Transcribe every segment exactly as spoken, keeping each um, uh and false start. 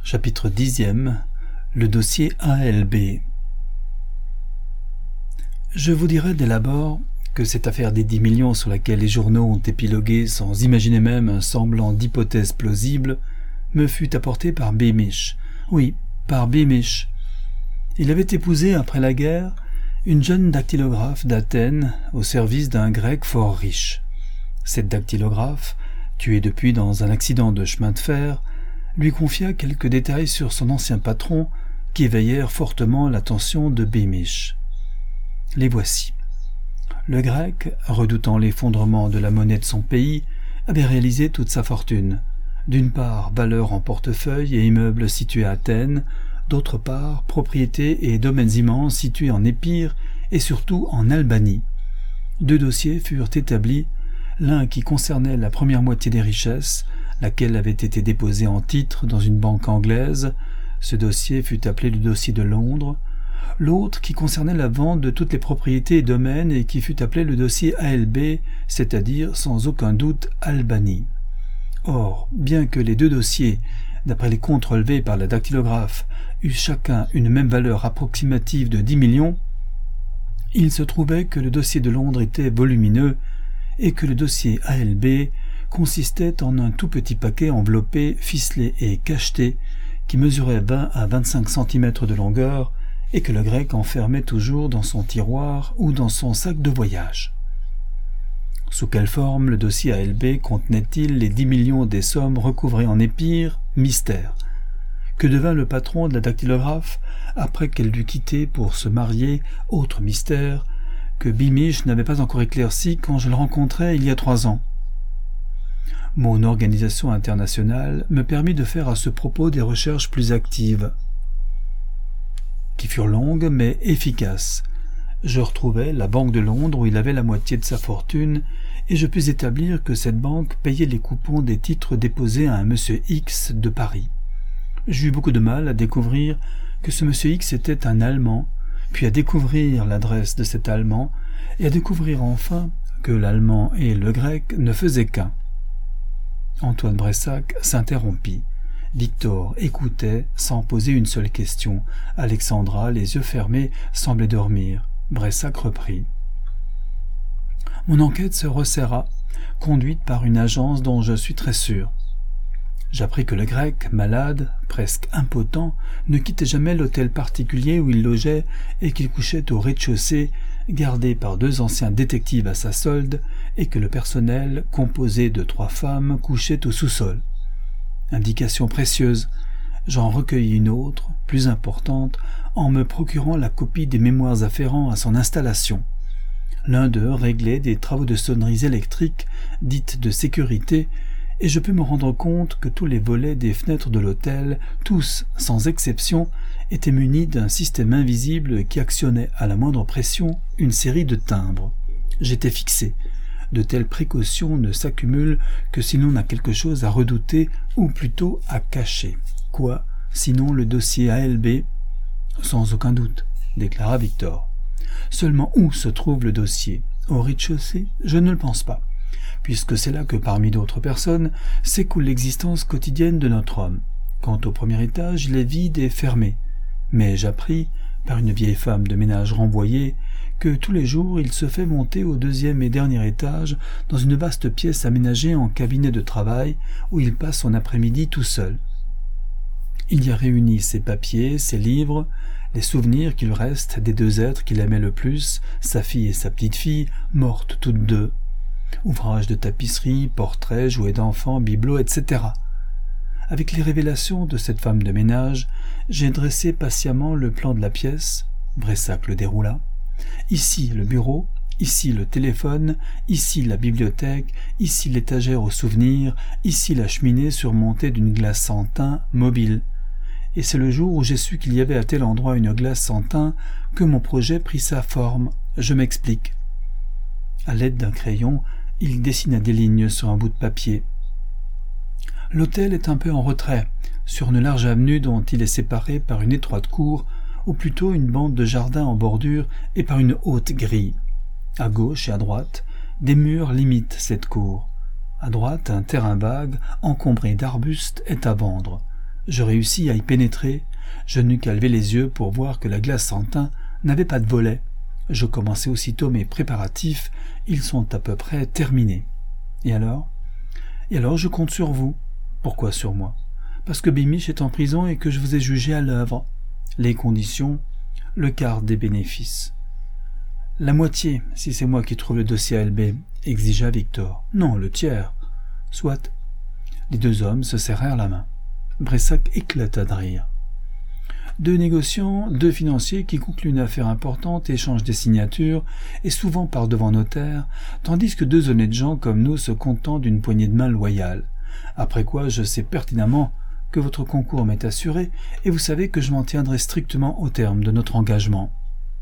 Chapitre dixième. Le dossier A L B. Je vous dirai dès l'abord que cette affaire des dix millions sur laquelle les journaux ont épilogué sans imaginer même un semblant d'hypothèse plausible me fut apportée par Beamish. Oui, par Beamish. Il avait épousé, après la guerre, une jeune dactylographe d'Athènes au service d'un grec fort riche. Cette dactylographe, tuée depuis dans un accident de chemin de fer, lui confia quelques détails sur son ancien patron qui éveillèrent fortement l'attention de Beamish. Les voici. Le grec, redoutant l'effondrement de la monnaie de son pays, avait réalisé toute sa fortune. D'une part, valeur en portefeuille et immeubles situés à Athènes, d'autre part, propriétés et domaines immenses situés en Épire et surtout en Albanie. Deux dossiers furent établis, l'un qui concernait la première moitié des richesses, laquelle avait été déposée en titre dans une banque anglaise. Ce dossier fut appelé le dossier de Londres. L'autre qui concernait la vente de toutes les propriétés et domaines et qui fut appelé le dossier A L B, c'est-à-dire sans aucun doute Albanie. Or, bien que les deux dossiers, d'après les comptes relevés par la dactylographe, eussent chacun une même valeur approximative de dix millions, il se trouvait que le dossier de Londres était volumineux et que le dossier A L B consistait en un tout petit paquet enveloppé, ficelé et cacheté qui mesurait vingt à vingt-cinq centimètres de longueur et que le grec enfermait toujours dans son tiroir ou dans son sac de voyage. Sous quelle forme le dossier A L B contenait-il les dix millions des sommes recouvrées en Épire? Mystère. Que devint le patron de la dactylographe après qu'elle l'eut quitté pour se marier? Autre mystère que Beamish n'avait pas encore éclairci quand je le rencontrai il y a trois ans. Mon organisation internationale me permit de faire à ce propos des recherches plus actives, qui furent longues mais efficaces. Je retrouvai la Banque de Londres où il avait la moitié de sa fortune et je pus établir que cette banque payait les coupons des titres déposés à un monsieur X de Paris. J'eus beaucoup de mal à découvrir que ce monsieur X était un Allemand, puis à découvrir l'adresse de cet Allemand et à découvrir enfin que l'allemand et le grec ne faisaient qu'un. Antoine Bressac s'interrompit. Victor écoutait sans poser une seule question. Alexandra, les yeux fermés, semblait dormir. Bressac reprit. Mon enquête se resserra, conduite par une agence dont je suis très sûr. J'appris que le grec, malade, presque impotent, ne quittait jamais l'hôtel particulier où il logeait et qu'il couchait au rez-de-chaussée, gardé par deux anciens détectives à sa solde, et que le personnel, composé de trois femmes, couchait au sous-sol. Indication précieuse. J'en recueillis une autre, plus importante, en me procurant la copie des mémoires afférents à son installation. L'un d'eux réglait des travaux de sonneries électriques, dites de sécurité, et je pus me rendre compte que tous les volets des fenêtres de l'hôtel, tous, sans exception, étaient munis d'un système invisible qui actionnait à la moindre pression une série de timbres. J'étais fixé. De telles précautions ne s'accumulent que si l'on a quelque chose à redouter ou plutôt à cacher. Quoi, sinon le dossier A L B? Sans aucun doute, déclara Victor. Seulement où se trouve le dossier? Au rez-de-chaussée? Je ne le pense pas, puisque c'est là que, parmi d'autres personnes, s'écoule l'existence quotidienne de notre homme. Quant au premier étage, il est vide et fermé. Mais j'appris, par une vieille femme de ménage renvoyée, que tous les jours il se fait monter au deuxième et dernier étage dans une vaste pièce aménagée en cabinet de travail où il passe son après-midi tout seul. Il y a réuni ses papiers, ses livres, les souvenirs qu'il reste des deux êtres qu'il aimait le plus, sa fille et sa petite-fille, mortes toutes deux, ouvrages de tapisserie, portraits, jouets d'enfants, bibelots, et cetera. Avec les révélations de cette femme de ménage, j'ai dressé patiemment le plan de la pièce. Bressac le déroula. Ici le bureau, ici le téléphone, ici la bibliothèque, ici l'étagère aux souvenirs, ici la cheminée surmontée d'une glace en tin mobile. Et c'est le jour où j'ai su qu'il y avait à tel endroit une glace en tin que mon projet prit sa forme. Je m'explique. À l'aide d'un crayon, il dessina des lignes sur un bout de papier. L'hôtel est un peu en retrait, sur une large avenue dont il est séparé par une étroite cour, ou plutôt une bande de jardin en bordure et par une haute grille. À gauche et à droite, des murs limitent cette cour. À droite, un terrain vague, encombré d'arbustes, est à vendre. Je réussis à y pénétrer. Je n'eus qu'à lever les yeux pour voir que la glace sans teint n'avait pas de volet. Je commençai aussitôt mes préparatifs. Ils sont à peu près terminés. Et alors ? Et alors je compte sur vous. Pourquoi sur moi ? Parce que Beamish est en prison et que je vous ai jugé à l'œuvre. Les conditions, le quart des bénéfices. La moitié, si c'est moi qui trouve le dossier à L B, exigea Victor. Non, le tiers. Soit. Les deux hommes se serrèrent la main. Bressac éclata de rire. Deux négociants, deux financiers qui concluent une affaire importante échangent des signatures, et souvent par devant notaire, tandis que deux honnêtes gens comme nous se contentent d'une poignée de main loyale. Après quoi, je sais pertinemment que votre concours m'est assuré, et vous savez que je m'en tiendrai strictement au terme de notre engagement.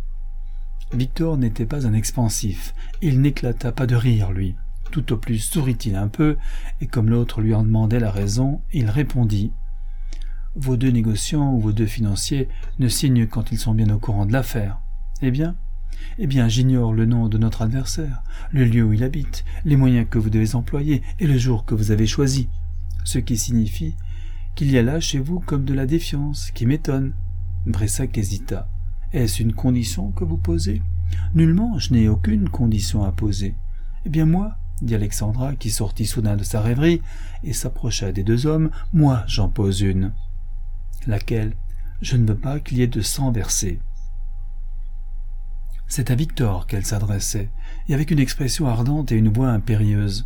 Victor n'était pas un expansif, il n'éclata pas de rire, lui. Tout au plus sourit-il un peu, et comme l'autre lui en demandait la raison, il répondit « Vos deux négociants ou vos deux financiers ne signent quand ils sont bien au courant de l'affaire. Eh bien, eh bien, j'ignore le nom de notre adversaire, le lieu où il habite, les moyens que vous devez employer et le jour que vous avez choisi. Ce qui signifie qu'il y a là chez vous comme de la défiance, qui m'étonne. » Bressac hésita. « Est-ce une condition que vous posez ? » ?»« Nullement, je n'ai aucune condition à poser. »« Eh bien moi, dit Alexandra, qui sortit soudain de sa rêverie et s'approcha des deux hommes, moi j'en pose une. »« Laquelle ? Je ne veux pas qu'il y ait de sang versé. » C'est à Victor qu'elle s'adressait, et avec une expression ardente et une voix impérieuse.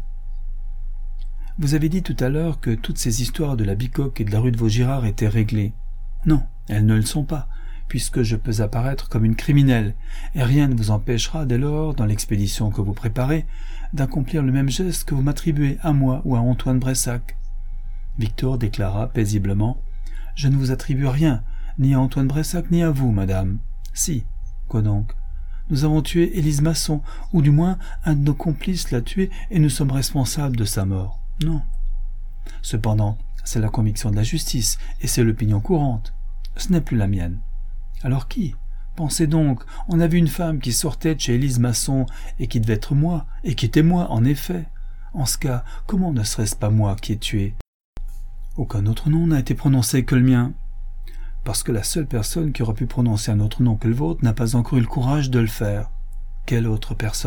« Vous avez dit tout à l'heure que toutes ces histoires de la Bicoque et de la rue de Vaugirard étaient réglées. Non, elles ne le sont pas, puisque je peux apparaître comme une criminelle, et rien ne vous empêchera dès lors, dans l'expédition que vous préparez, d'accomplir le même geste que vous m'attribuez à moi ou à Antoine Bressac. » Victor déclara paisiblement « Je ne vous attribue rien, ni à Antoine Bressac, ni à vous, madame. »« Si. Quoi donc ? Nous avons tué Élise Masson, ou du moins un de nos complices l'a tué et nous sommes responsables de sa mort. Non. Cependant, c'est la conviction de la justice, et c'est l'opinion courante. Ce n'est plus la mienne. Alors qui ? Pensez donc, on a vu une femme qui sortait de chez Élise Masson, et qui devait être moi, et qui était moi, en effet. En ce cas, comment ne serait-ce pas moi qui ai tué ? Aucun autre nom n'a été prononcé que le mien. Parce que la seule personne qui aurait pu prononcer un autre nom que le vôtre n'a pas encore eu le courage de le faire. Quelle autre personne ?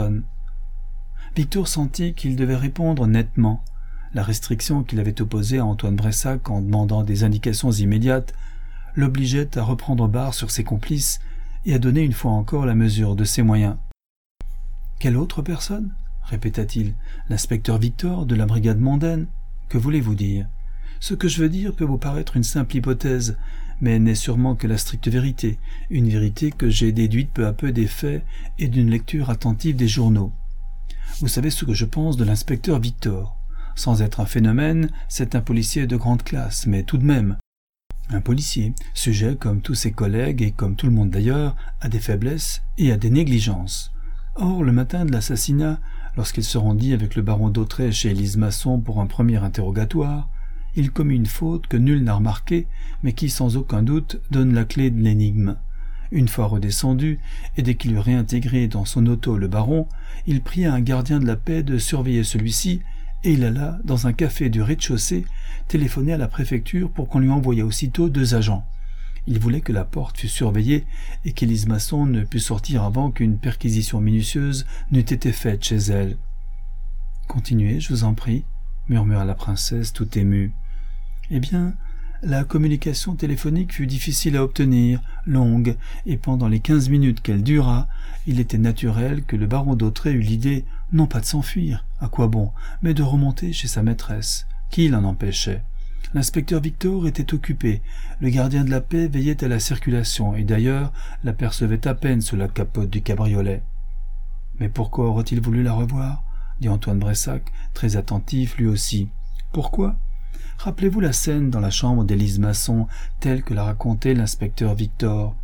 Victor sentit qu'il devait répondre nettement. La restriction qu'il avait opposée à Antoine Bressac en demandant des indications immédiates l'obligeait à reprendre barre sur ses complices et à donner une fois encore la mesure de ses moyens. « Quelle autre personne ?» répéta-t-il. « L'inspecteur Victor de la brigade mondaine ? Que voulez-vous dire ? Ce que je veux dire peut vous paraître une simple hypothèse, mais n'est sûrement que la stricte vérité, une vérité que j'ai déduite peu à peu des faits et d'une lecture attentive des journaux. Vous savez ce que je pense de l'inspecteur Victor. Sans être un phénomène, c'est un policier de grande classe, mais tout de même, un policier, sujet comme tous ses collègues et comme tout le monde d'ailleurs, à des faiblesses et à des négligences. Or, le matin de l'assassinat, lorsqu'il se rendit avec le baron d'Autrey chez Élise Masson pour un premier interrogatoire, il commit une faute que nul n'a remarquée, mais qui sans aucun doute donne la clé de l'énigme. Une fois redescendu, et dès qu'il eut réintégré dans son auto le baron, il pria un gardien de la paix de surveiller celui-ci, et il alla, dans un café du rez-de-chaussée, téléphoner à la préfecture pour qu'on lui envoyât aussitôt deux agents. Il voulait que la porte fût surveillée et qu'Élise Masson ne pût sortir avant qu'une perquisition minutieuse n'eût été faite chez elle. « Continuez, je vous en prie, » murmura la princesse tout émue. « Eh bien, la communication téléphonique fut difficile à obtenir, longue, et pendant les quinze minutes qu'elle dura, il était naturel que le baron d'Autrey eût l'idée, non pas de s'enfuir, à quoi bon, mais de remonter chez sa maîtresse. Qui l'en empêchait ? L'inspecteur Victor était occupé, le gardien de la paix veillait à la circulation, et d'ailleurs l'apercevait à peine sous la capote du cabriolet. « Mais pourquoi aurait-il voulu la revoir ?» dit Antoine Bressac, très attentif lui aussi. « Pourquoi ? Rappelez-vous la scène dans la chambre d'Élise Masson, telle que l'a racontée l'inspecteur Victor.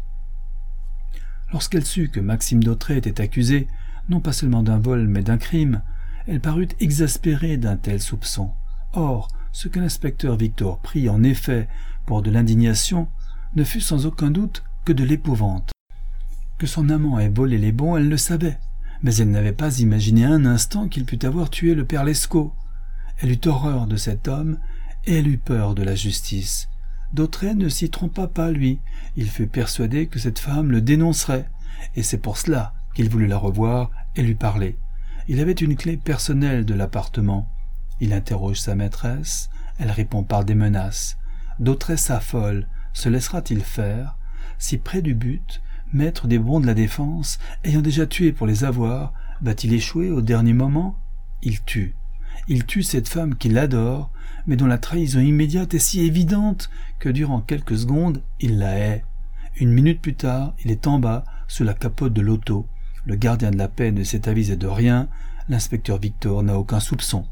Lorsqu'elle sut que Maxime d'Autrey était accusé, non pas seulement d'un vol, mais d'un crime, elle parut exaspérée d'un tel soupçon. Or, ce que l'inspecteur Victor prit en effet pour de l'indignation ne fut sans aucun doute que de l'épouvante. Que son amant ait volé les bons, elle le savait, mais elle n'avait pas imaginé un instant qu'il pût avoir tué le père Lescaut. Elle eut horreur de cet homme, et elle eut peur de la justice. Dautrey ne s'y trompa pas, lui. Il fut persuadé que cette femme le dénoncerait, et c'est pour cela qu'il voulut la revoir et lui parler. Il avait une clé personnelle de l'appartement. Il interroge sa maîtresse, elle répond par des menaces. Dautrey s'affole, se laissera-t-il faire? Si près du but, maître des bons de la défense, ayant déjà tué pour les avoir, va-t-il échouer au dernier moment? Il tue. Il tue cette femme qu'il adore, mais dont la trahison immédiate est si évidente que durant quelques secondes, il la hait. Une minute plus tard, il est en bas, sous la capote de l'auto. Le gardien de la paix ne s'est avisé de rien, l'inspecteur Victor n'a aucun soupçon.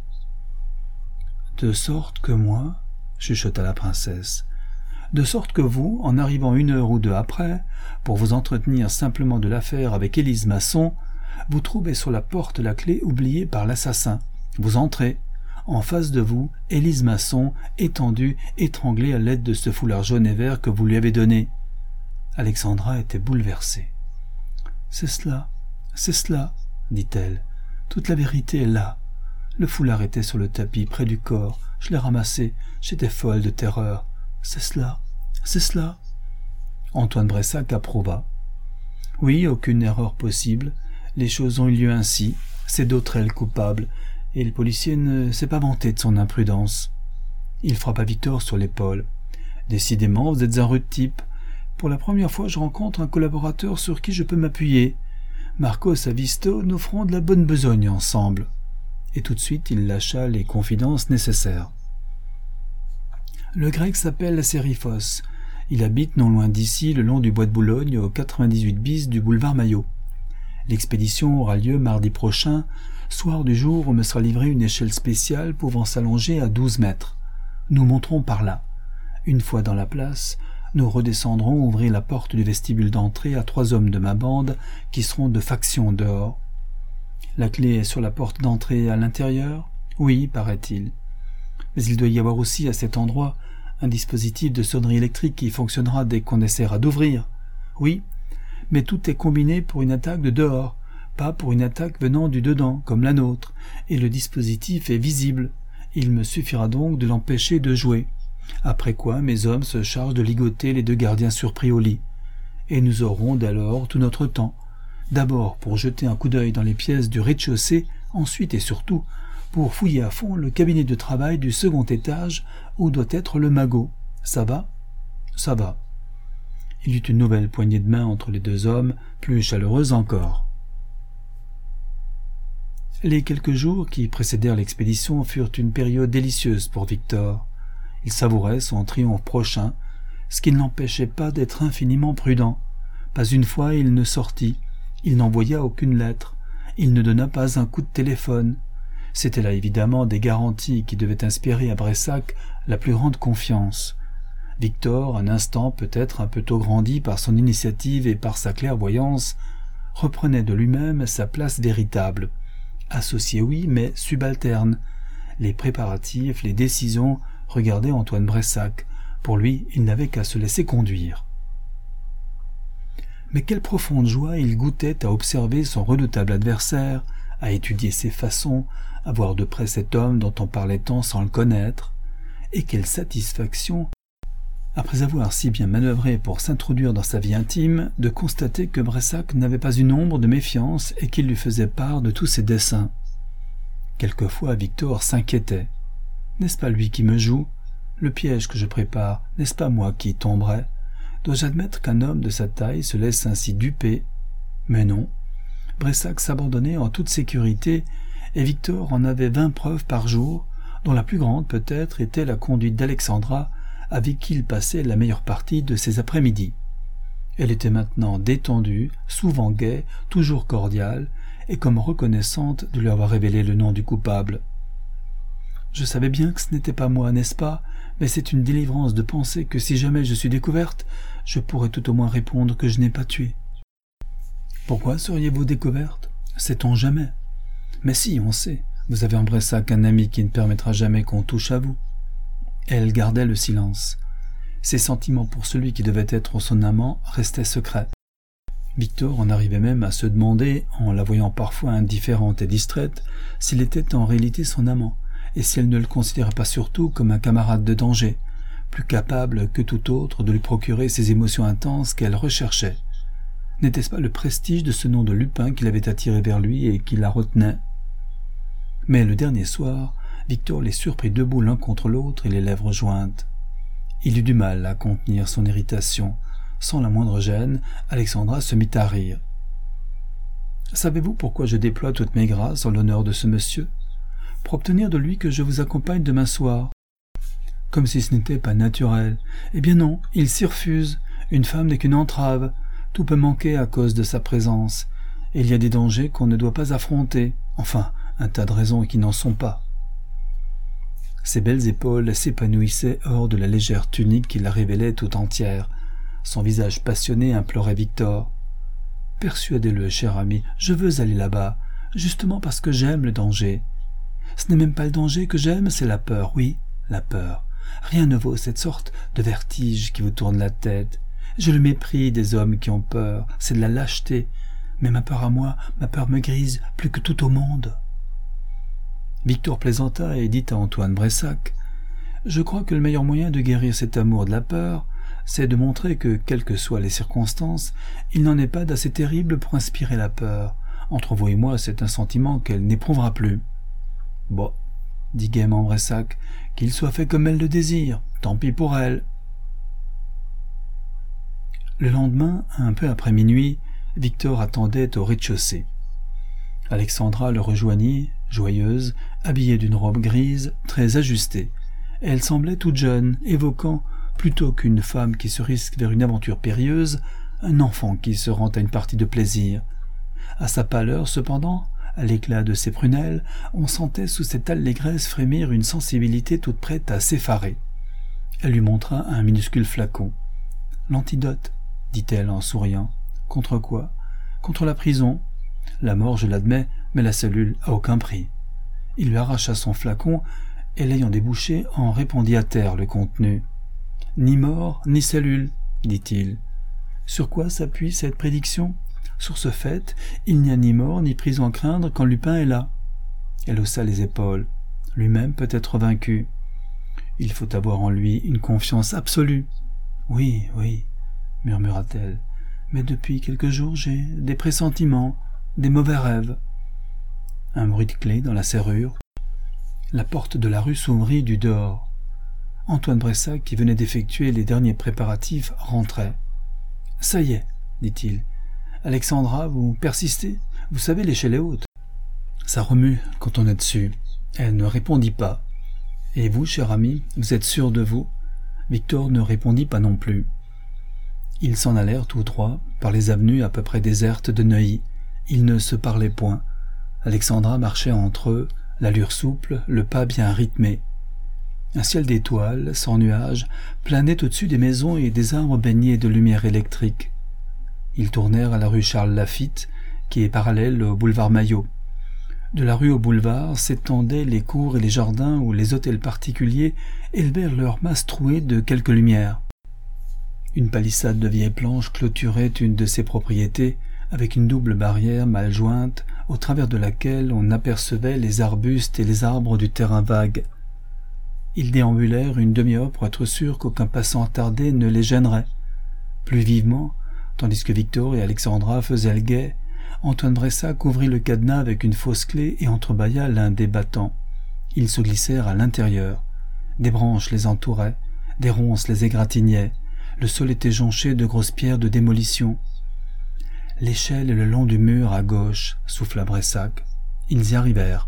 « De sorte que moi, » chuchota la princesse, « de sorte que vous, en arrivant une heure ou deux après, pour vous entretenir simplement de l'affaire avec Élise Masson, vous trouvez sur la porte la clé oubliée par l'assassin. Vous entrez. En face de vous, Élise Masson, étendue, étranglée à l'aide de ce foulard jaune et vert que vous lui avez donné. » Alexandra était bouleversée. « C'est cela, c'est cela, dit-elle. Toute la vérité est là. Le foulard était sur le tapis, près du corps. Je l'ai ramassé. J'étais folle de terreur. C'est cela, c'est cela. » Antoine Bressac approuva. « Oui, aucune erreur possible. Les choses ont eu lieu ainsi. C'est Dautrey le coupable. Et le policier ne s'est pas vanté de son imprudence. » Il frappa Victor sur l'épaule. « Décidément, vous êtes un rude type. Pour la première fois, je rencontre un collaborateur sur qui je peux m'appuyer. Marcos Avisto, nous ferons de la bonne besogne ensemble. » Et tout de suite, il lâcha les confidences nécessaires. Le grec s'appelle Sérifos. Il habite non loin d'ici, le long du bois de Boulogne, au quatre-vingt-dix-huit bis du boulevard Maillot. L'expédition aura lieu mardi prochain, soir du jour où me sera livrée une échelle spéciale pouvant s'allonger à douze mètres. Nous monterons par là. Une fois dans la place, nous redescendrons ouvrir la porte du vestibule d'entrée à trois hommes de ma bande qui seront de faction dehors. La clé est sur la porte d'entrée à l'intérieur? Oui, paraît-il. Mais il doit y avoir aussi à cet endroit un dispositif de sonnerie électrique qui fonctionnera dès qu'on essaiera d'ouvrir. Oui, mais tout est combiné pour une attaque de dehors, pas pour une attaque venant du dedans, comme la nôtre, et le dispositif est visible. Il me suffira donc de l'empêcher de jouer. Après quoi, mes hommes se chargent de ligoter les deux gardiens surpris au lit. Et nous aurons dès lors tout notre temps. D'abord pour jeter un coup d'œil dans les pièces du rez-de-chaussée, ensuite et surtout pour fouiller à fond le cabinet de travail du second étage où doit être le magot. Ça va? Ça va. Il y eut une nouvelle poignée de main entre les deux hommes, plus chaleureuse encore. Les quelques jours qui précédèrent l'expédition furent une période délicieuse pour Victor. Il savourait son triomphe prochain, ce qui ne l'empêchait pas d'être infiniment prudent. Pas une fois il ne sortit, il n'envoya aucune lettre, il ne donna pas un coup de téléphone. C'étaient là évidemment des garanties qui devaient inspirer à Bressac la plus grande confiance. Victor, un instant peut-être un peu tôt grandi par son initiative et par sa clairvoyance, reprenait de lui-même sa place véritable. Associé oui, mais subalterne. Les préparatifs, les décisions regardaient Antoine Bressac. Pour lui, il n'avait qu'à se laisser conduire. Mais quelle profonde joie il goûtait à observer son redoutable adversaire, à étudier ses façons, à voir de près cet homme dont on parlait tant sans le connaître, et quelle satisfaction, après avoir si bien manœuvré pour s'introduire dans sa vie intime, de constater que Bressac n'avait pas une ombre de méfiance et qu'il lui faisait part de tous ses desseins. Quelquefois Victor s'inquiétait. N'est-ce pas lui qui me joue? Le piège que je prépare, n'est-ce pas moi qui y tomberai? Dois-je admettre qu'un homme de sa taille se laisse ainsi duper? Mais non. Bressac s'abandonnait en toute sécurité, et Victor en avait vingt preuves par jour, dont la plus grande peut-être était la conduite d'Alexandra, avec qui il passait la meilleure partie de ses après-midi. Elle était maintenant détendue, souvent gaie, toujours cordiale, et comme reconnaissante de lui avoir révélé le nom du coupable. « Je savais bien que ce n'était pas moi, n'est-ce pas? Mais c'est une délivrance de penser que si jamais je suis découverte, je pourrais tout au moins répondre que je n'ai pas tué. » « Pourquoi seriez-vous découverte? Sait-on jamais? Mais si, on sait. Vous avez en Bressac un ami qui ne permettra jamais qu'on touche à vous. » Elle gardait le silence. Ses sentiments pour celui qui devait être son amant restaient secrets. Victor en arrivait même à se demander, en la voyant parfois indifférente et distraite, s'il était en réalité son amant, et si elle ne le considérait pas surtout comme un camarade de danger, plus capable que tout autre de lui procurer ces émotions intenses qu'elle recherchait. N'était-ce pas le prestige de ce nom de Lupin qui l'avait attiré vers lui et qui la retenait? Mais le dernier soir, Victor les surprit debout l'un contre l'autre et les lèvres jointes. Il eut du mal à contenir son irritation. Sans la moindre gêne, Alexandra se mit à rire. « Savez-vous pourquoi je déploie toutes mes grâces en l'honneur de ce monsieur? Pour obtenir de lui que je vous accompagne demain soir. » Comme si ce n'était pas naturel. Eh bien non, il s'y refuse. Une femme n'est qu'une entrave. Tout peut manquer à cause de sa présence. Et il y a des dangers qu'on ne doit pas affronter. Enfin, un tas de raisons qui n'en sont pas. Ses belles épaules s'épanouissaient hors de la légère tunique qui la révélait tout entière. Son visage passionné implorait Victor. « Persuadez-le, cher ami, je veux aller là-bas, justement parce que j'aime le danger. Ce n'est même pas le danger que j'aime, c'est la peur, oui, la peur. Rien ne vaut cette sorte de vertige qui vous tourne la tête. J'ai le mépris des hommes qui ont peur, c'est de la lâcheté. Mais ma peur à moi, ma peur me grise plus que tout au monde. » Victor plaisanta et dit à Antoine Bressac « Je crois que le meilleur moyen de guérir cet amour de la peur, c'est de montrer que, quelles que soient les circonstances, il n'en est pas d'assez terrible pour inspirer la peur. Entre vous et moi, c'est un sentiment qu'elle n'éprouvera plus. »« Bon, dit gaiement Bressac, qu'il soit fait comme elle le désire, tant pis pour elle. » Le lendemain, un peu après minuit, Victor attendait au rez-de-chaussée. Alexandra le rejoignit, joyeuse, habillée d'une robe grise, très ajustée. Elle semblait toute jeune, évoquant, plutôt qu'une femme qui se risque vers une aventure périlleuse, un enfant qui se rend à une partie de plaisir. À sa pâleur, cependant, à l'éclat de ses prunelles, on sentait sous cette allégresse frémir une sensibilité toute prête à s'effarer. Elle lui montra un minuscule flacon. « L'antidote, dit-elle en souriant. « Contre quoi ? Contre la prison. La mort, je l'admets, mais la cellule à aucun prix. » Il lui arracha son flacon, et l'ayant débouché, en répandit à terre le contenu. « Ni mort, ni cellule, dit-il. Sur quoi s'appuie cette prédiction ? Sur ce fait, il n'y a ni mort ni prison à craindre quand Lupin est là. » Elle haussa les épaules. Lui-même peut être vaincu. Il faut avoir en lui une confiance absolue. « Oui, oui, murmura-t-elle, mais depuis quelques jours j'ai des pressentiments, des mauvais rêves. » Un bruit de clé dans la serrure. La porte de la rue s'ouvrit du dehors. Antoine Bressac, qui venait d'effectuer les derniers préparatifs, rentrait. « Ça y est, dit-il. Alexandra, vous persistez? Vous savez, l'échelle est haute. » Ça remue quand on est dessus. Elle ne répondit pas. « Et vous, cher ami, vous êtes sûr de vous ?» Victor ne répondit pas non plus. Ils s'en allèrent tous trois, par les avenues à peu près désertes de Neuilly. Ils ne se parlaient point. Alexandra marchait entre eux, l'allure souple, le pas bien rythmé. Un ciel d'étoiles, sans nuages, planait au-dessus des maisons et des arbres baignés de lumière électrique. Ils tournèrent à la rue Charles-Lafitte, qui est parallèle au boulevard Maillot. De la rue au boulevard s'étendaient les cours et les jardins où les hôtels particuliers élevèrent leurs masses trouées de quelques lumières. Une palissade de vieilles planches clôturait une de ces propriétés, avec une double barrière mal jointe, au travers de laquelle on apercevait les arbustes et les arbres du terrain vague. Ils déambulèrent une demi-heure pour être sûrs qu'aucun passant attardé ne les gênerait. Plus vivement, tandis que Victor et Alexandra faisaient le guet, Antoine Bressac ouvrit le cadenas avec une fausse clé et entrebâilla l'un des battants. Ils se glissèrent à l'intérieur. Des branches les entouraient, des ronces les égratignaient. Le sol était jonché de grosses pierres de démolition. L'échelle est le long du mur à gauche, souffla Bressac. Ils y arrivèrent.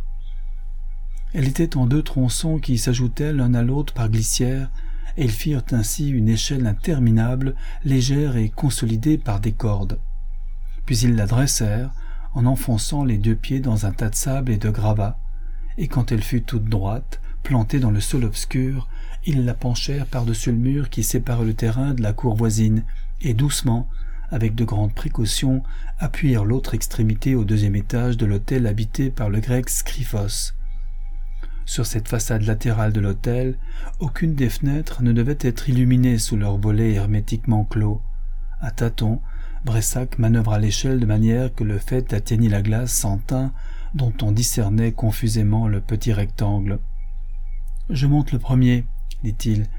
Elle était en deux tronçons qui s'ajoutaient l'un à l'autre par glissière, et ils firent ainsi une échelle interminable, légère et consolidée par des cordes. Puis ils la dressèrent, en enfonçant les deux pieds dans un tas de sable et de gravats, et quand elle fut toute droite, plantée dans le sol obscur, ils la penchèrent par-dessus le mur qui séparait le terrain de la cour voisine, et doucement, avec de grandes précautions, appuyèrent l'autre extrémité au deuxième étage de l'hôtel habité par le grec Scriphos. Sur cette façade latérale de l'hôtel, aucune des fenêtres ne devait être illuminée sous leurs volets hermétiquement clos. À tâtons, Bressac manœuvra l'échelle de manière que le faîte atteignit la glace sans teint dont on discernait confusément le petit rectangle. « Je monte le premier, dit-il.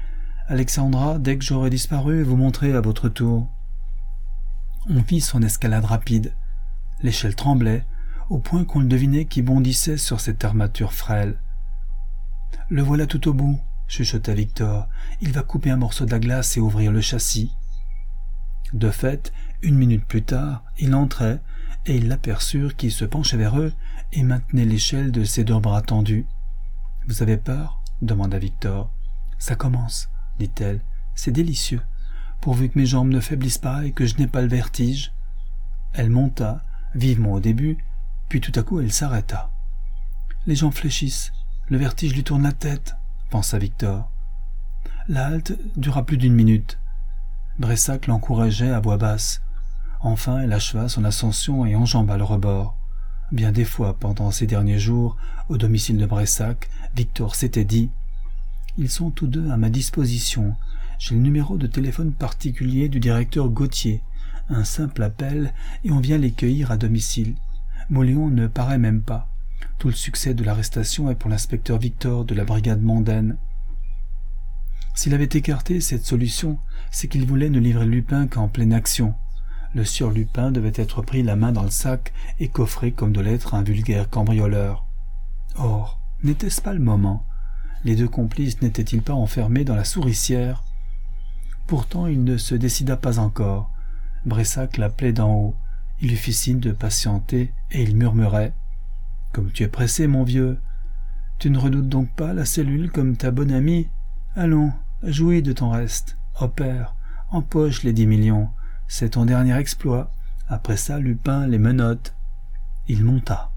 Alexandra, dès que j'aurai disparu, vous montrez à votre tour. On fit son escalade rapide. L'échelle tremblait, au point qu'on le devinait qui bondissait sur cette armature frêle. « Le voilà tout au bout », chuchota Victor. « Il va couper un morceau de la glace et ouvrir le châssis. » De fait, une minute plus tard, il entrait, et ils l'aperçurent qui se penchait vers eux et maintenait l'échelle de ses deux bras tendus. « Vous avez peur ?» demanda Victor. « Ça commence, » dit-elle. « C'est délicieux, pourvu que mes jambes ne faiblissent pas et que je n'ai pas le vertige. » Elle monta, vivement au début, puis tout à coup elle s'arrêta. « Les jambes fléchissent, le vertige lui tourne la tête, » pensa Victor. La halte dura plus d'une minute. Bressac l'encourageait à voix basse. Enfin, elle acheva son ascension et enjamba le rebord. Bien des fois, pendant ces derniers jours, au domicile de Bressac, Victor s'était dit « Ils sont tous deux à ma disposition. J'ai le numéro de téléphone particulier du directeur Gauthier. Un simple appel et on vient les cueillir à domicile. Mauléon ne paraît même pas. Tout le succès de l'arrestation est pour l'inspecteur Victor de la brigade mondaine. » S'il avait écarté cette solution, c'est qu'il voulait ne livrer Lupin qu'en pleine action. Le sieur Lupin devait être pris la main dans le sac et coffré comme doit l'être un vulgaire cambrioleur. Or, n'était-ce pas le moment? Les deux complices n'étaient-ils pas enfermés dans la souricière? Pourtant, il ne se décida pas encore. Bressac l'appelait d'en haut. Il lui fit signe de patienter et il murmurait « Comme tu es pressé, mon vieux. Tu ne redoutes donc pas la cellule comme ta bonne amie? Allons, jouis de ton reste. Opère, empoche les dix millions. C'est ton dernier exploit. Après ça, Lupin les menotte. » Il monta.